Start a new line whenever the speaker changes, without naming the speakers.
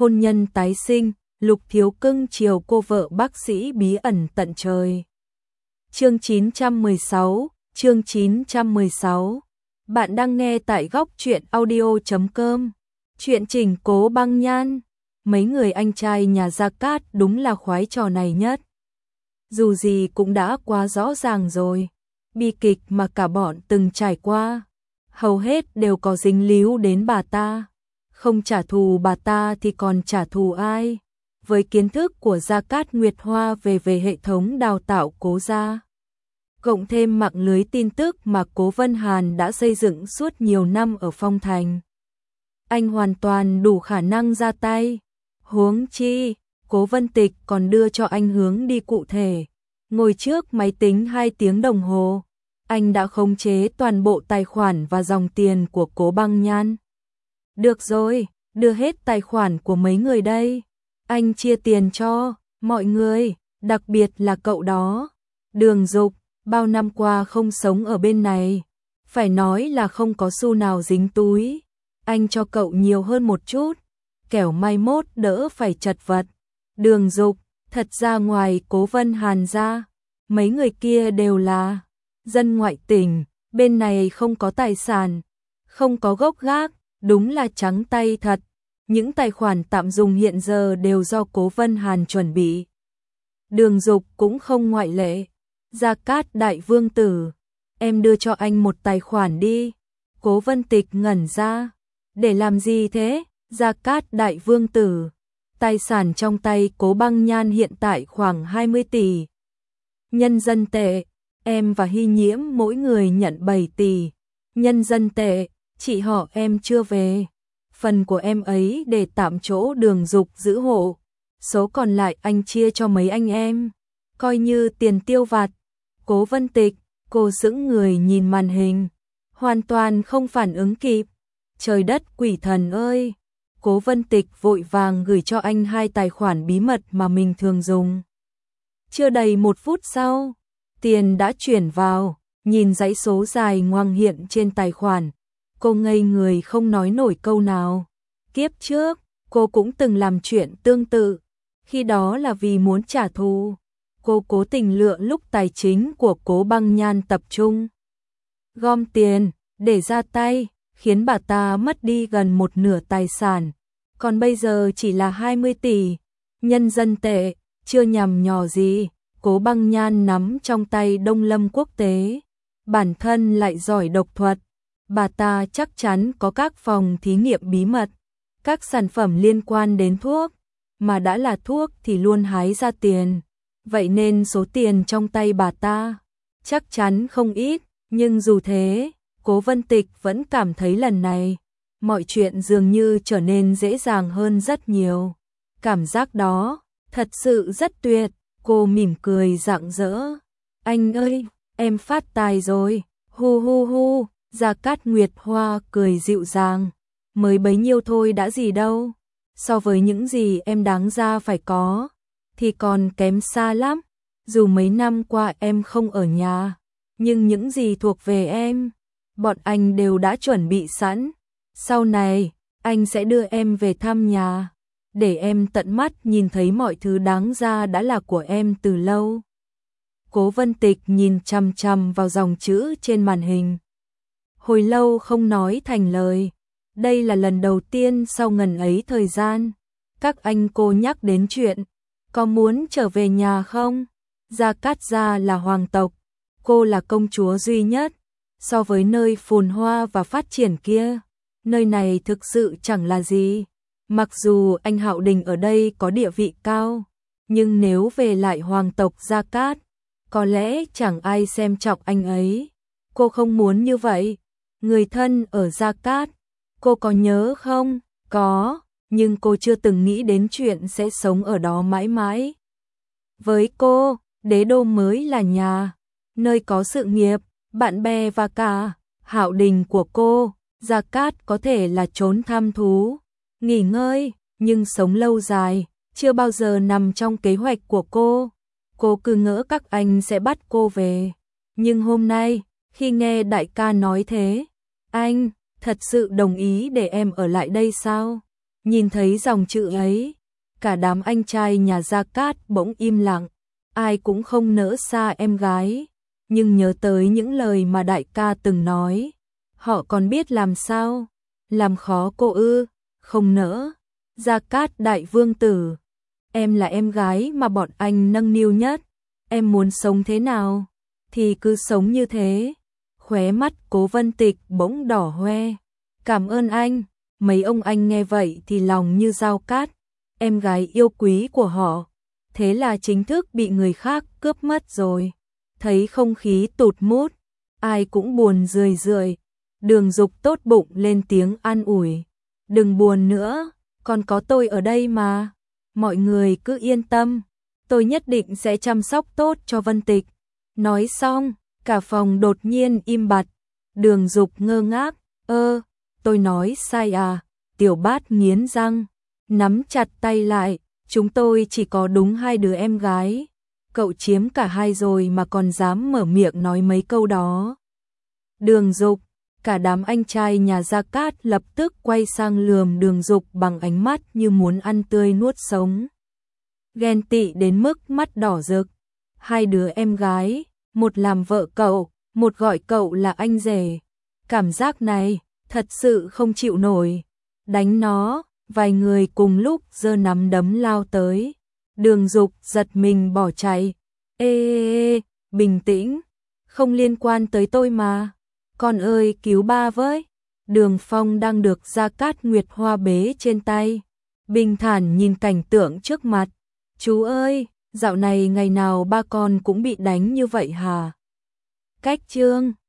hôn nhân tái sinh, Lục Thiếu Cưng chiều cô vợ bác sĩ bí ẩn tận trời. Chương 916, chương 916. Bạn đang nghe tại góc truyện audio.com. Chuyện trình Cố Băng Nhan. Mấy người anh trai nhà Gia Cát đúng là khoái trò này nhất. Dù gì cũng đã quá rõ ràng rồi. Bi kịch mà cả bọn từng trải qua, hầu hết đều có dính líu đến bà ta. Không trả thù bà ta thì còn trả thù ai? Với kiến thức của Gia Cát Nguyệt Hoa về hệ thống đào tạo Cố gia, cộng thêm mạng lưới tin tức mà Cố Vân Hàn đã xây dựng suốt nhiều năm ở Phong Thành, anh hoàn toàn đủ khả năng ra tay. Huống chi, Cố Vân Tịch còn đưa cho anh hướng đi cụ thể. Ngồi trước máy tính 2 tiếng đồng hồ, anh đã khống chế toàn bộ tài khoản và dòng tiền của Cố Băng Nhan. Được rồi, đưa hết tài khoản của mấy người đây. Anh chia tiền cho mọi người, đặc biệt là cậu đó. Đường Dục, bao năm qua không sống ở bên này, phải nói là không có xu nào dính túi. Anh cho cậu nhiều hơn một chút, kẻo mai mốt đỡ phải chật vật. Đường Dục, thật ra ngoài Cố Vân Hàn ra, mấy người kia đều là dân ngoại tỉnh, bên này không có tài sản, không có gốc gác, đúng là trắng tay thật. Những tài khoản tạm dùng hiện giờ đều do Cố Vân Hàn chuẩn bị. Đường Dục cũng không ngoại lệ. Gia Cát đại vương tử, em đưa cho anh một tài khoản đi. Cố Vân Tịch ngẩn ra. Để làm gì thế? Gia Cát đại vương tử, tài sản trong tay Cố Băng Nhan hiện tại khoảng 20 tỷ nhân dân tệ. Em và Hy Nhiễm mỗi người nhận 7 tỷ nhân dân tệ. Chị họ em chưa về, phần của em ấy để tạm chỗ Đường Dục giữ hộ, số còn lại anh chia cho mấy anh em, coi như tiền tiêu vặt. Cố Vân Tịch, cô sững người nhìn màn hình, hoàn toàn không phản ứng kịp. Trời đất quỷ thần ơi! Cố Vân Tịch vội vàng gửi cho anh 2 tài khoản bí mật mà mình thường dùng. Chưa đầy 1 phút sau, tiền đã chuyển vào, nhìn dãy số dài ngoằng hiện trên tài khoản. Cô ngây người không nói nổi câu nào. Kiếp trước, cô cũng từng làm chuyện tương tự. Khi đó là vì muốn trả thù, cô cố tình lựa lúc tài chính của Cố Băng Nhan tập trung gom tiền để ra tay, khiến bà ta mất đi gần 1/2 tài sản. Còn bây giờ chỉ là 20 tỷ nhân dân tệ, chưa nhằm nhò gì. Cố Băng Nhan nắm trong tay Đông Lâm Quốc tế, bản thân lại giỏi độc thuật. Bà ta chắc chắn có các phòng thí nghiệm bí mật, các sản phẩm liên quan đến thuốc, mà đã là thuốc thì luôn hái ra tiền. Vậy nên số tiền trong tay bà ta chắc chắn không ít, nhưng dù thế, Cố Vân Tịch vẫn cảm thấy lần này mọi chuyện dường như trở nên dễ dàng hơn rất nhiều. Cảm giác đó thật sự rất tuyệt. Cô mỉm cười rạng rỡ. Anh ơi, em phát tài rồi. Hu hu hu. Gia Cát Nguyệt Hoa cười dịu dàng. Mới bấy nhiêu thôi đã gì đâu. So với những gì em đáng ra phải có, thì còn kém xa lắm. Dù mấy năm qua em không ở nhà, nhưng những gì thuộc về em, bọn anh đều đã chuẩn bị sẵn. Sau này, anh sẽ đưa em về thăm nhà, để em tận mắt nhìn thấy mọi thứ đáng ra đã là của em từ lâu. Cố Vân Tịch nhìn chằm chằm vào dòng chữ trên màn hình, hồi lâu không nói thành lời. Đây là lần đầu tiên sau ngần ấy thời gian, các anh cô nhắc đến chuyện có muốn trở về nhà không? Gia Cát gia là hoàng tộc, cô là công chúa duy nhất. So với nơi phồn hoa và phát triển kia, nơi này thực sự chẳng là gì. Mặc dù anh Hạo Đình ở đây có địa vị cao, nhưng nếu về lại hoàng tộc Gia Cát, có lẽ chẳng ai xem trọng anh ấy. Cô không muốn như vậy. Người thân ở Gia Cát, cô có nhớ không? Có, nhưng cô chưa từng nghĩ đến chuyện sẽ sống ở đó mãi mãi. Với cô, đế đô mới là nhà, nơi có sự nghiệp, bạn bè và cả Hạo Đình của cô. Gia Cát có thể là chốn tham thú, nghỉ ngơi, nhưng sống lâu dài chưa bao giờ nằm trong kế hoạch của cô. Cô cứ ngỡ các anh sẽ bắt cô về. Nhưng hôm nay, khi nghe đại ca nói thế, anh thật sự đồng ý để em ở lại đây sao? Nhìn thấy dòng chữ ấy, cả đám anh trai nhà Gia Cát bỗng im lặng, ai cũng không nỡ xa em gái, nhưng nhớ tới những lời mà đại ca từng nói, họ còn biết làm sao, làm khó cô ư, không nỡ. Gia Cát đại vương tử, em là em gái mà bọn anh nâng niu nhất, em muốn sống thế nào thì cứ sống như thế. Khóe mắt Cố Vân Tịch bỗng đỏ hoe. Cảm ơn anh. Mấy ông anh nghe vậy thì lòng như dao cát, em gái yêu quý của họ, thế là chính thức bị người khác cướp mất rồi. Thấy không khí tụt mút, ai cũng buồn rười rượi. Đường Dục tốt bụng lên tiếng an ủi, đừng buồn nữa, còn có tôi ở đây mà, mọi người cứ yên tâm, tôi nhất định sẽ chăm sóc tốt cho Vân Tịch. Nói xong, cả phòng đột nhiên im bặt. Đường Dục ngơ ngác, tôi nói sai à? Tiểu Bát nghiến răng, nắm chặt tay lại, chúng tôi chỉ có đúng 2 đứa em gái, cậu chiếm cả 2 rồi mà còn dám mở miệng nói mấy câu đó. Đường Dục, cả đám anh trai nhà Gia Cát lập tức quay sang lườm Đường Dục bằng ánh mắt như muốn ăn tươi nuốt sống. Ghen tị đến mức mắt đỏ rực. 2 đứa em gái, một làm vợ cậu, một gọi cậu là anh rể. Cảm giác này, thật sự không chịu nổi. Đánh nó, vài người cùng lúc giơ nắm đấm lao tới. Đường Dục giật mình bỏ chạy. Ê, bình tĩnh, không liên quan tới tôi mà. Con ơi cứu ba với. Đường Phong đang được Gia Cát Nguyệt Hoa bế trên tay, bình thản nhìn cảnh tượng trước mặt. Chú ơi, dạo này ngày nào ba con cũng bị đánh như vậy hả? Cách chương